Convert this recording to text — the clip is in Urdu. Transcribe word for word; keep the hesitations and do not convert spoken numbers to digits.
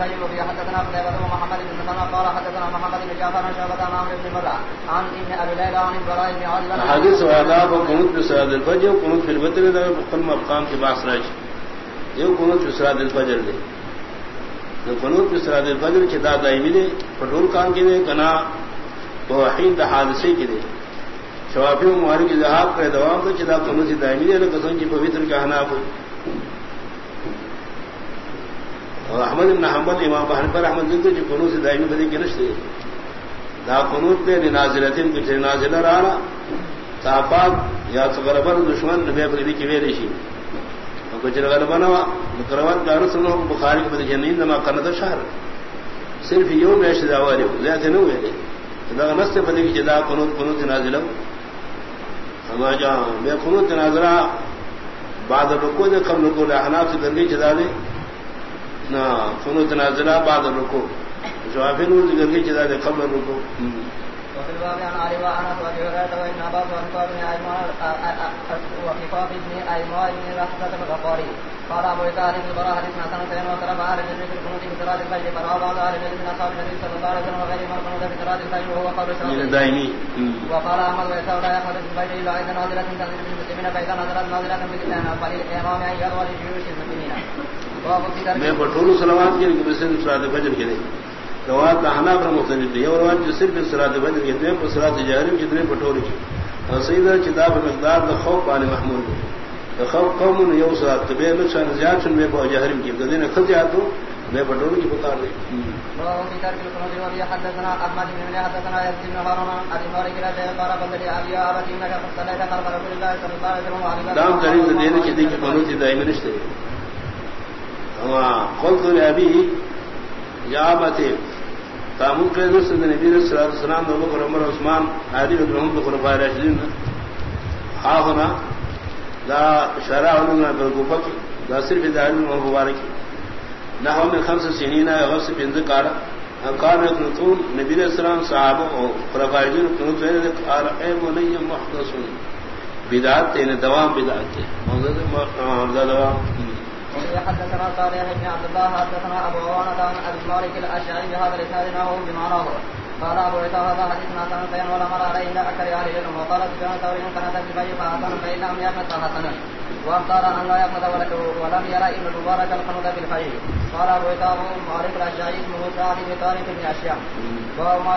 الفجر وفي حدثنا قتيبة ومحمد بن مسلمة قال حدثنا محمد بن جعفر عن شعبة عن عمرو بن مرة عن ابن أبي ليلى عن البراء بن عازب حديث وآداب وقنوت بصلاة الفجر وقنوت في الوتر ده مقام مقام کے باعث راج یہ قنوت بصلاة الفجر دے قنوت بصلاة الفجر کی دا دائمی دے پٹول کام کے دے کنا توحید حادثے کی دے شوافی و مواری کی ذہاب کا دوام کو چدا قنوت دائمی دے لکسن کی پویتر کا حناف ہوئی اور احمد بن حنبل امام حنیفہ رحمۃ اللہ جو قنوت دائمی بدی کے نشتے دا قنوت دے نازلتین کچھ نازلہ رہا صحابات یا غربر دشمن نبی بدی کی ویلی شی کچھ غربنا مکروات کا رسول بخاری کے بدی جنین نما قنات شہر صرف یوم ایش داواری زیادہ نہ ہوئے دا نست بدی کی جدا قنوت قنوت نازلہ ہم جا میں قنوت نازلہ بعد رکوع دے قبل رکوع احناف سے درگی جدا دے نا قنوت نازلہ بعد رکوع جوابین وہ ذکر کی جدا دے قبل رکوع وفي الباب عن علي وعن ابي هريره وابن عباس وعن بن ايمان وخفاف بن ايمان بن رحمه الغفاري قال ابو طالب البراء حدثنا سنه وترى بعد الجنه في القنوت في صلاه الفجر فروى بعض اهل العلم من اصحاب النبي صلى الله عليه وسلم وغير من قنوت في صلاه الفجر وهو قول الشافعي دائمي وقال احمد ويسار لا يخرج في الفجر الا اذا نازله تنزل بالمسلمين فاذا نزلت نازله بالاسلام فللامام ان يروى لجيوش المسلمين میں بطول صلوات کے مسلم صلاه الفجر کے روایت احناف پر مختلف ہے اور روایت جو صرف صلاه الفجر کہتے ہیں صلاه جہری جتنے پٹوری کی اور سیدہ کتاب مقدار دا خوف علی محمود دا خوف قوم یو صلاه تبے نشان زیاد چن میں بو جہری کی دین خذیاتو میں پٹوری کی بتا دے وہ کی ترک القنوت و حدثنا احمد بن حدثنا يزيد بن هارون عن مالك بن شيخ قال بدل ابي ابي انك صليت خلف رسول الله صلى الله عليه وسلم وعلى دام کریم دین کی دی قنوت دائمی نشتے ہوا قلت لابي یا ابتي تامل کے نبی صلی اللہ علیہ وسلم ابو بکر عمر عثمان علی بن عمر خلفاء راشدین ہا ہونا لا شرع لنا بالغفق لا صرف دار المبارک نحو من خمس سنین غص بن ذکر قال ابن طول نبی علیہ السلام صحابہ اور خلفاء راشدین کو قال اے بنی محدث بدعت نے دوام بدعت ہے موجود دوام حدثنا صالح بن عبد الله حدثنا ابو عوانة عن ابي مالك الاشعري بهذا الاسناد نحوه بمعناه قال ابو عيسى هذا حديث حسن بين ولا مر عليه الا اكثر اهل العلم وقال سفيان الثوري ان كان في البيت فحسن فان لم يقنط فحسنا واختار ان لا يقنط ولم يرى ابن المبارك القنوت في الفجر قال ابو عيسى ابو مالك الاشعري اسمه سعد بن طارق بن اشياء وهو